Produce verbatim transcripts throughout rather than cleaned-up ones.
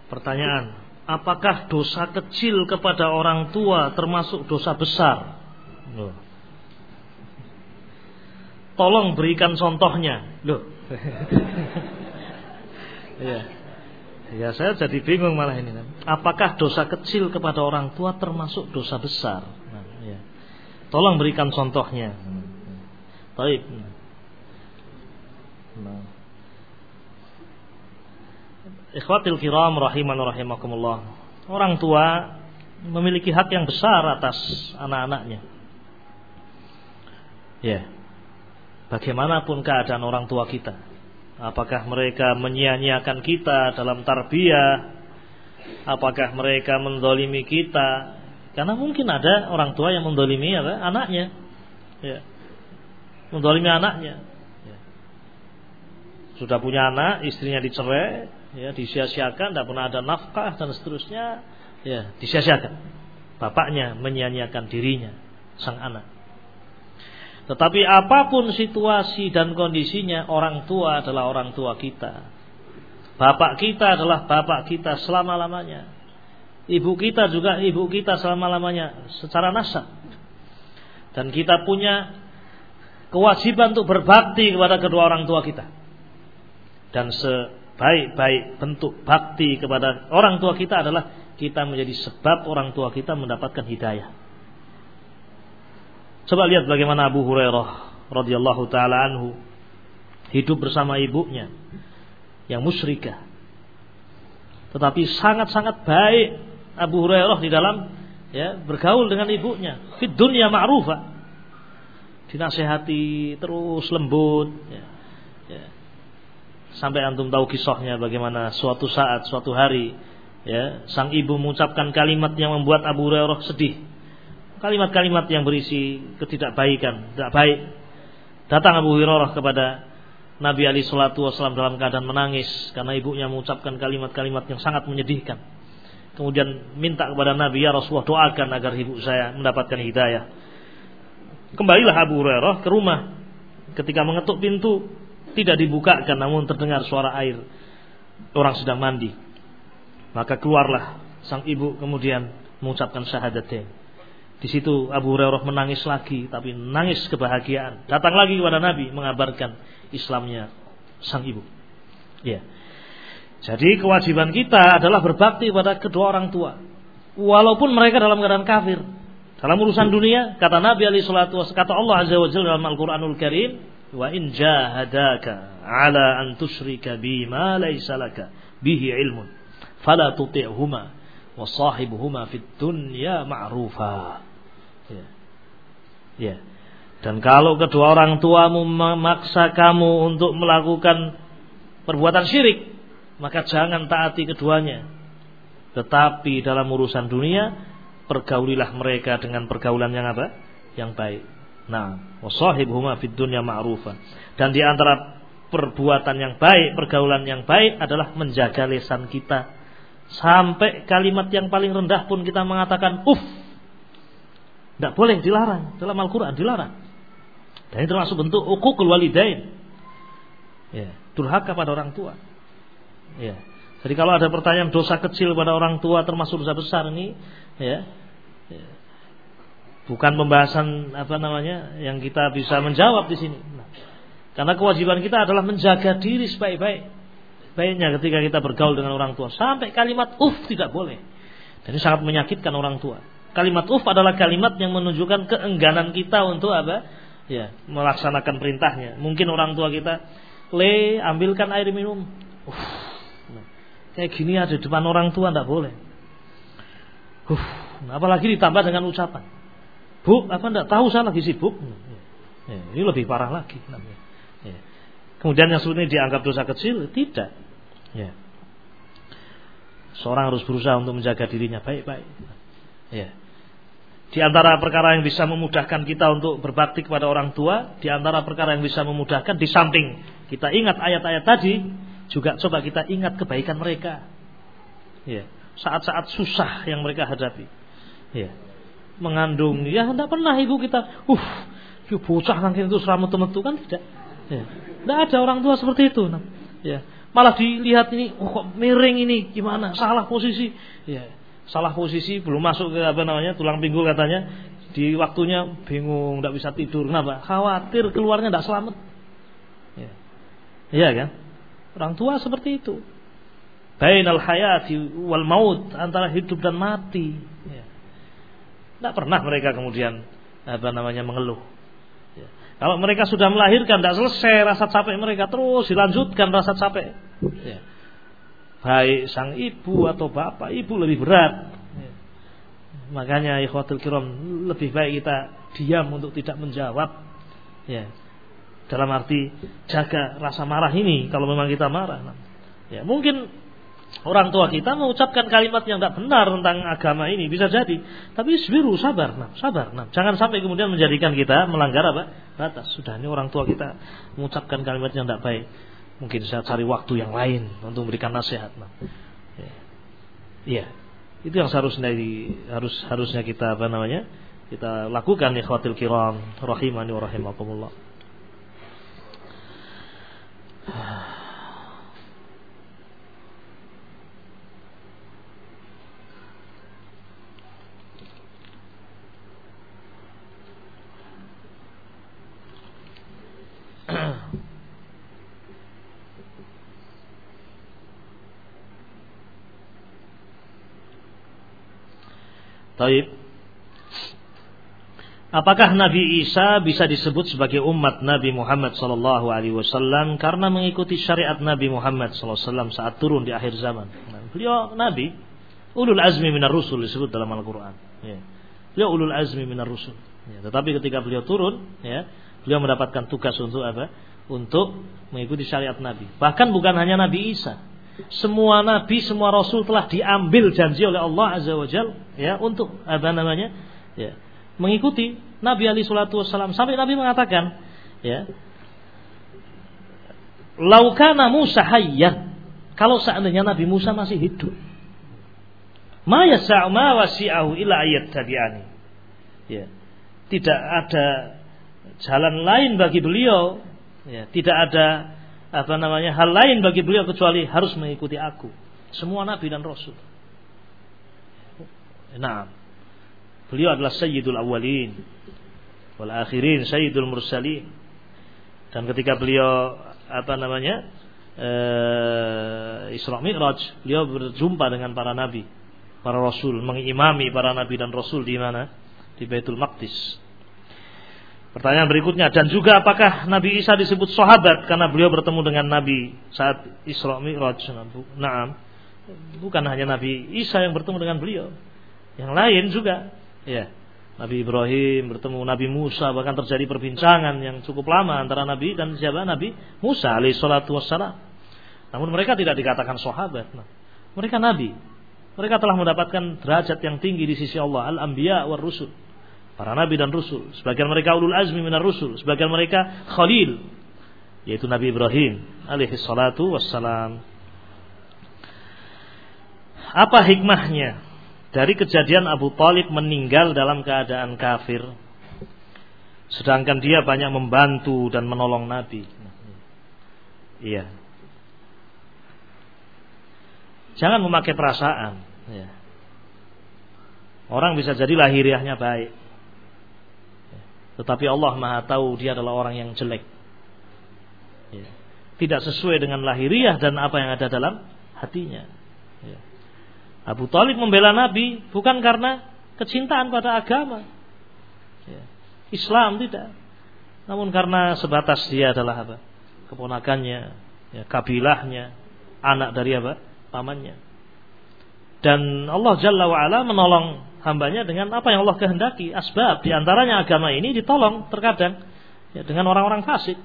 Pertanyaan, apakah dosa kecil kepada orang tua termasuk dosa besar? Loh. Tolong berikan contohnya. Loh. Ya. Ya, saya jadi bingung malah ini. Apakah dosa kecil kepada orang tua termasuk dosa besar? Nah, ya. Tolong berikan contohnya. Baik. Nah. Ikhwatil kiram rahiman rahimakumullah. Orang tua memiliki hak yang besar atas anak-anaknya. Ya. Bagaimanapun keadaan orang tua kita, apakah mereka menyia-nyiakan kita dalam tarbiyah, apakah mereka mendolimi kita? Karena mungkin ada orang tua yang mendolimi apa? Anaknya, ya. Mendolimi anaknya. Ya. Sudah punya anak, istrinya dicerai, ya, disia-siakan, tidak pernah ada nafkah dan seterusnya, ya, disia-siakan. Bapaknya menyia-nyiakan dirinya, sang anak. Tetapi apapun situasi dan kondisinya, orang tua adalah orang tua kita. Bapak kita adalah bapak kita selama-lamanya. Ibu kita juga ibu kita selama-lamanya secara nasab. Dan kita punya kewajiban untuk berbakti kepada kedua orang tua kita. Dan sebaik-baik bentuk bakti kepada orang tua kita adalah kita menjadi sebab orang tua kita mendapatkan hidayah. Coba lihat bagaimana Abu Hurairah radhiyallahu taala anhu hidup bersama ibunya yang musyrikah. Tetapi sangat-sangat baik Abu Hurairah di dalam ya bergaul dengan ibunya. Fid dunya ma'rufa. Dinasihati terus lembut ya. Ya. Sampai antum tahu kisahnya bagaimana suatu saat suatu hari ya sang ibu mengucapkan kalimat yang membuat Abu Hurairah sedih. Kalimat-kalimat yang berisi ketidakbaikan, tidak baik. Datang Abu Hurairah kepada Nabi alaihi salatu wasallam dalam keadaan menangis karena ibunya mengucapkan kalimat-kalimat yang sangat menyedihkan. Kemudian minta kepada Nabi, ya Rasulullah, doakan agar ibu saya mendapatkan hidayah. Kembalilah Abu Hurairah ke rumah. Ketika mengetuk pintu, tidak dibukakan, namun terdengar suara air. Orang sedang mandi. Maka keluarlah sang ibu kemudian mengucapkan syahadatain. Di situ Abu Hurairah menangis lagi, tapi nangis kebahagiaan. Datang lagi kepada Nabi mengabarkan Islamnya sang ibu. Ya. Jadi kewajiban kita adalah berbakti pada kedua orang tua, walaupun mereka dalam keadaan kafir. Dalam urusan dunia, kata Nabi alaihi salatu wasallam, kata Allah azza wa jalla dalam Al-Qur'anul Karim, wa in jahadaka ala an tusyrika bi ma laysa laka bihi ilmun fala tuti'huma wa sahibuhuma fid dunya ma'rufa. Ya. Ya. Dan kalau kedua orang tuamu memaksa kamu untuk melakukan perbuatan syirik, maka jangan taati keduanya. Tetapi dalam urusan dunia, pergaulilah mereka dengan pergaulan yang apa? Yang baik. Nah, wasahibuhuma fid dunya ma'rufa. Dan di antara perbuatan yang baik, pergaulan yang baik adalah menjaga lisan kita. Sampai kalimat yang paling rendah pun kita mengatakan uff. Tidak boleh, dilarang. Dalam Al-Quran dilarang. Dan ini termasuk bentuk uququl walidain. Ya, durhaka pada orang tua. Ya. Jadi kalau ada pertanyaan dosa kecil pada orang tua termasuk dosa besar ini, ya, ya bukan pembahasan apa namanya yang kita bisa menjawab di sini. Nah, karena kewajiban kita adalah menjaga diri sebaik-baik baiknya ketika kita bergaul dengan orang tua. Sampai kalimat uff tidak boleh. Dan ini sangat menyakitkan orang tua. Kalimat uff adalah kalimat yang menunjukkan keengganan kita untuk apa? Ya, melaksanakan perintahnya. Mungkin orang tua kita, "Le, ambilkan air minum." Uff. Nah, kayak gini ada di depan orang tua tidak boleh. Uff. Nah, apalagi ditambah dengan ucapan, "Bu, apa enggak tahu saya lagi sibuk?" Ya, ini lebih parah lagi namanya. Ya. Kemudian yang sebenarnya dianggap dosa kecil, tidak. Ya. Seorang harus berusaha untuk menjaga dirinya baik-baik. Ya. Di antara perkara yang bisa memudahkan kita untuk berbakti kepada orang tua, di antara perkara yang bisa memudahkan, di samping kita ingat ayat-ayat tadi, juga coba kita ingat kebaikan mereka. Ya. Saat-saat susah yang mereka hadapi. Ya. Mengandung, ya tidak pernah ibu kita, uh, bocah nangkin itu seramu temen itu kan tidak. Ya. Tidak ada orang tua seperti itu. Nah, ya. Malah dilihat ini, oh kok miring ini, gimana? Salah posisi. Ya, salah posisi belum masuk ke apa namanya tulang pinggul katanya. Di waktunya bingung, tidak bisa tidur. Kenapa? Khawatir keluarnya tidak selamat. Ya. Iya kan? Orang tua seperti itu. Bainal hayati wal maut, antara hidup dan mati. Ya. Tidak pernah mereka kemudian apa namanya mengeluh. Ya. Kalau mereka sudah melahirkan, tidak selesai rasa capek mereka, terus dilanjutkan rasa capek. Ya. Baik sang ibu atau bapak, ibu lebih berat. Ya. Makanya ikhwatul kiram, lebih baik kita diam untuk tidak menjawab. Ya. Dalam arti jaga rasa marah ini kalau memang kita marah. Ya, mungkin orang tua kita mengucapkan kalimat yang tidak benar tentang agama ini, bisa jadi. Tapi isbiru, sabar, nah, sabar. Nah, jangan sampai kemudian menjadikan kita melanggar apa? Batas. Sudah, ini orang tua kita mengucapkan kalimat yang tidak baik. Mungkin saya cari waktu yang lain untuk memberikan nasihat. Nah, ya. Iya, itu yang seharusnya di, harus harusnya kita apa namanya? Kita lakukan ikhwatul kiram, rahimani wa rahimakumullah. Taib. Apakah Nabi Isa bisa disebut sebagai umat Nabi Muhammad sallallahu alaihi wasallam karena mengikuti syariat Nabi Muhammad sallallahu alaihi wasallam saat turun di akhir zaman? Nah, beliau Nabi ulul azmi minar rusul disebut dalam Al-Qur'an. Ya. Beliau ulul azmi minar rusul. Ya, tetapi ketika beliau turun, ya, beliau mendapatkan tugas untuk apa? Untuk mengikuti syariat Nabi. Bahkan bukan hanya Nabi Isa. Semua nabi, semua rasul telah diambil janji oleh Allah Azza wa Jalla, ya, untuk apa namanya? Ya, mengikuti Nabi alaihi salatu wassalam, sampai Nabi mengatakan, ya, laukana Musa hayyan, kalau seandainya Nabi Musa masih hidup, ma yasa'u ma wasi'ahu illa ayat tabi'ani, ya, tidak ada jalan lain bagi beliau, ya, tidak ada apa namanya hal lain bagi beliau kecuali harus mengikuti aku, semua nabi dan rasul. Nah, beliau adalah sayyidul awwalin wal akhirin, sayyidul mursalin. Dan ketika beliau apa namanya e, Isra Mi'raj, beliau berjumpa dengan para nabi, para rasul, mengimami para nabi dan rasul di mana? Di Baitul Maqdis. Pertanyaan berikutnya, dan juga apakah Nabi Isa disebut sahabat karena beliau bertemu dengan Nabi saat Isra Mi'raj? Naam. Bukan hanya Nabi Isa yang bertemu dengan beliau, yang lain juga. Ya, Nabi Ibrahim bertemu Nabi Musa, bahkan terjadi perbincangan yang cukup lama antara Nabi dan siapa? Nabi Musa alaihi salatu wassalam. Namun mereka tidak dikatakan sahabat. Nah, mereka nabi. Mereka telah mendapatkan derajat yang tinggi di sisi Allah, al-anbiya war rusul. Para nabi dan rusul, sebagian mereka ulul azmi minar rusul, sebagian mereka khalil, yaitu Nabi Ibrahim alaihi salatu wassalam. Apa hikmahnya dari kejadian Abu Thalib meninggal dalam keadaan kafir, sedangkan dia banyak membantu dan menolong Nabi? Iya, jangan memakai perasaan, ya. Orang bisa jadi lahiriahnya baik, tetapi Allah Maha tahu dia adalah orang yang jelek, ya. Tidak sesuai dengan lahiriah dan apa yang ada dalam hatinya, ya. Abu Thalib membela Nabi bukan karena kecintaan pada agama, ya, Islam, tidak, namun karena sebatas dia adalah apa? Keponakannya, ya, kabilahnya, anak dari apa? Pamannya. Dan Allah Jalla wa'ala menolong hambanya dengan apa yang Allah kehendaki. Asbab, diantaranya agama ini ditolong terkadang, ya, dengan orang-orang fasik.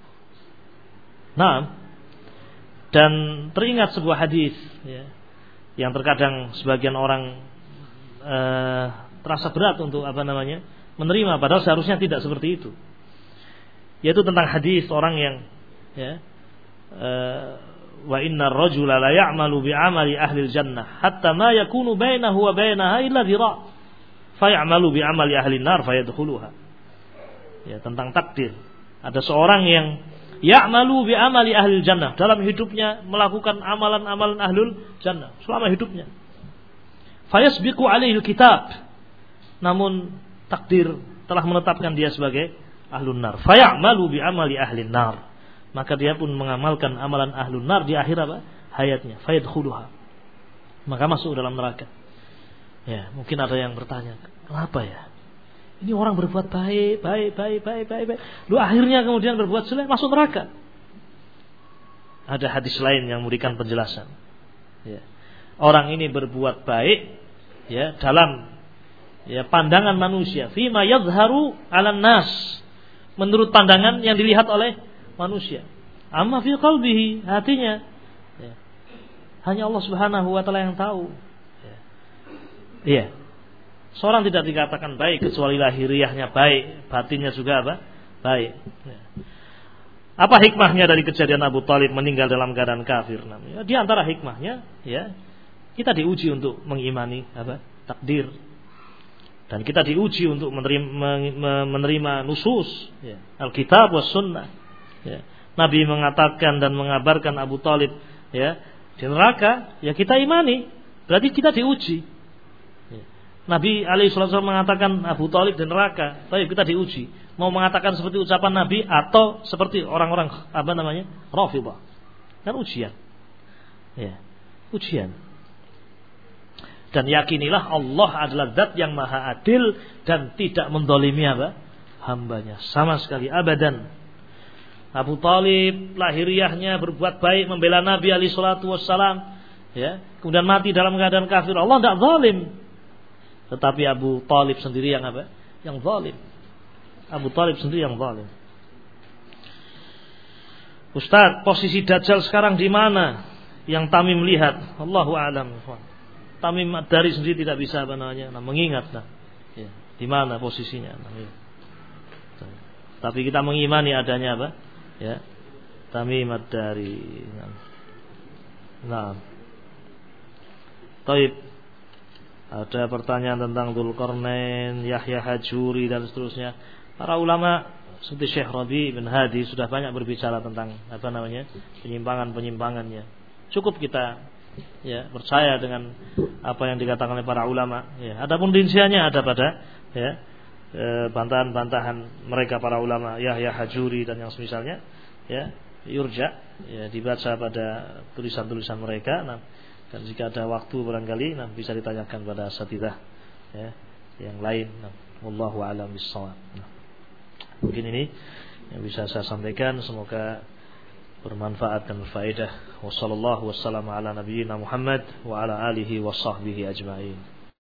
Nah, dan teringat sebuah hadis, ya, yang terkadang sebagian orang eh, terasa berat untuk apa namanya menerima, padahal seharusnya tidak seperti itu. Yaitu tentang hadis orang yang, ya, eh, wa inna ar-rajula la ya'malu bi'amali ahli al-jannah hatta ma yakunu bainahu wa bainaha illa dhira' fa ya'malu bi'amali ahli an-nar fa yadkhuluha. Ya, tentang takdir. Ada seorang yang ya'malu bi amali ahli jannah, dalam hidupnya melakukan amalan-amalan ahlul jannah selama hidupnya. Fayasbiqu alaihi kitab, namun takdir telah menetapkan dia sebagai ahlun nar. Fayamalu bi amali ahli nar, maka dia pun mengamalkan amalan ahlun nar di akhir apa? Hayatnya. Fayadkhuluha, maka masuk dalam neraka. Ya, mungkin ada yang bertanya, kenapa ya? Ini orang berbuat baik, baik, baik, baik, baik, baik. Lu akhirnya kemudian berbuat jelek, masuk neraka. Ada hadis lain yang memberikan penjelasan. Ya. Orang ini berbuat baik, ya, dalam ya pandangan manusia, fima yadhharu 'alan nas, menurut pandangan yang dilihat oleh manusia. Amma fi qalbihi, hatinya, ya, hanya Allah Subhanahu wa taala yang tahu. Ya. Iya. Seorang tidak dikatakan baik kecuali lahiriahnya baik, batinnya juga apa? Baik. Ya. Apa hikmahnya dari kejadian Abu Thalib meninggal dalam keadaan kafir? Ya, di antara hikmahnya, ya, kita diuji untuk mengimani apa? Takdir. Dan kita diuji untuk menerima, menerima nusus, ya, Alkitab was Sunnah. Ya. Nabi mengatakan dan mengabarkan Abu Thalib, ya, di neraka, ya kita imani. Berarti kita diuji. Nabi alaihi wasallam mengatakan Abu Thalib di neraka, tapi kita diuji. Mau mengatakan seperti ucapan Nabi atau seperti orang-orang apa namanya? Rafidhah. Dan ujian. Ya, ujian. Dan yakinilah Allah adalah zat yang maha adil dan tidak mendolimi apa? Hambanya. Sama sekali abadan. Abu Thalib lahiriahnya berbuat baik, membela Nabi alaihi salatu wassalam, ya, kemudian mati dalam keadaan kafir. Allah tidak zalim. Tetapi Abu Thalib sendiri yang apa? Yang zalim. Abu Thalib sendiri yang zalim. Ustaz, posisi Dajjal sekarang di mana? Yang Tamim lihat, Allahu a'lam. Tamim Ad-Dari sendiri tidak bisa apa namanya, nah, mengingat nah, ya, di mana posisinya. Nah, ya. Tapi kita mengimani adanya apa? Ya, Tamim Ad-Dari. Nah, nah. Taib. Ada pertanyaan tentang Dzulqarnain, Yahya Hajuri dan seterusnya. Para ulama seperti Syekh Rabi bin Hadi sudah banyak berbicara tentang apa namanya? penyimpangan-penyimpangannya. Cukup kita ya percaya dengan apa yang dikatakan oleh para ulama. Ya, adapun rinciannya ada pada ya eh, bantahan-bantahan mereka para ulama, Yahya Hajuri dan yang semisalnya, ya, yurja, ya, dibaca pada tulisan-tulisan mereka. Nah, dan jika ada waktu barangkali nah, bisa ditanyakan pada asatidzah ya, yang lain. Nah, wallahu a'lam bissawab. Nah, mungkin ini yang bisa saya sampaikan, semoga bermanfaat dan berfaedah. Wassallallahu wassalamu ala nabiyyina Muhammad wa ala alihi wa sahbihi ajma'in.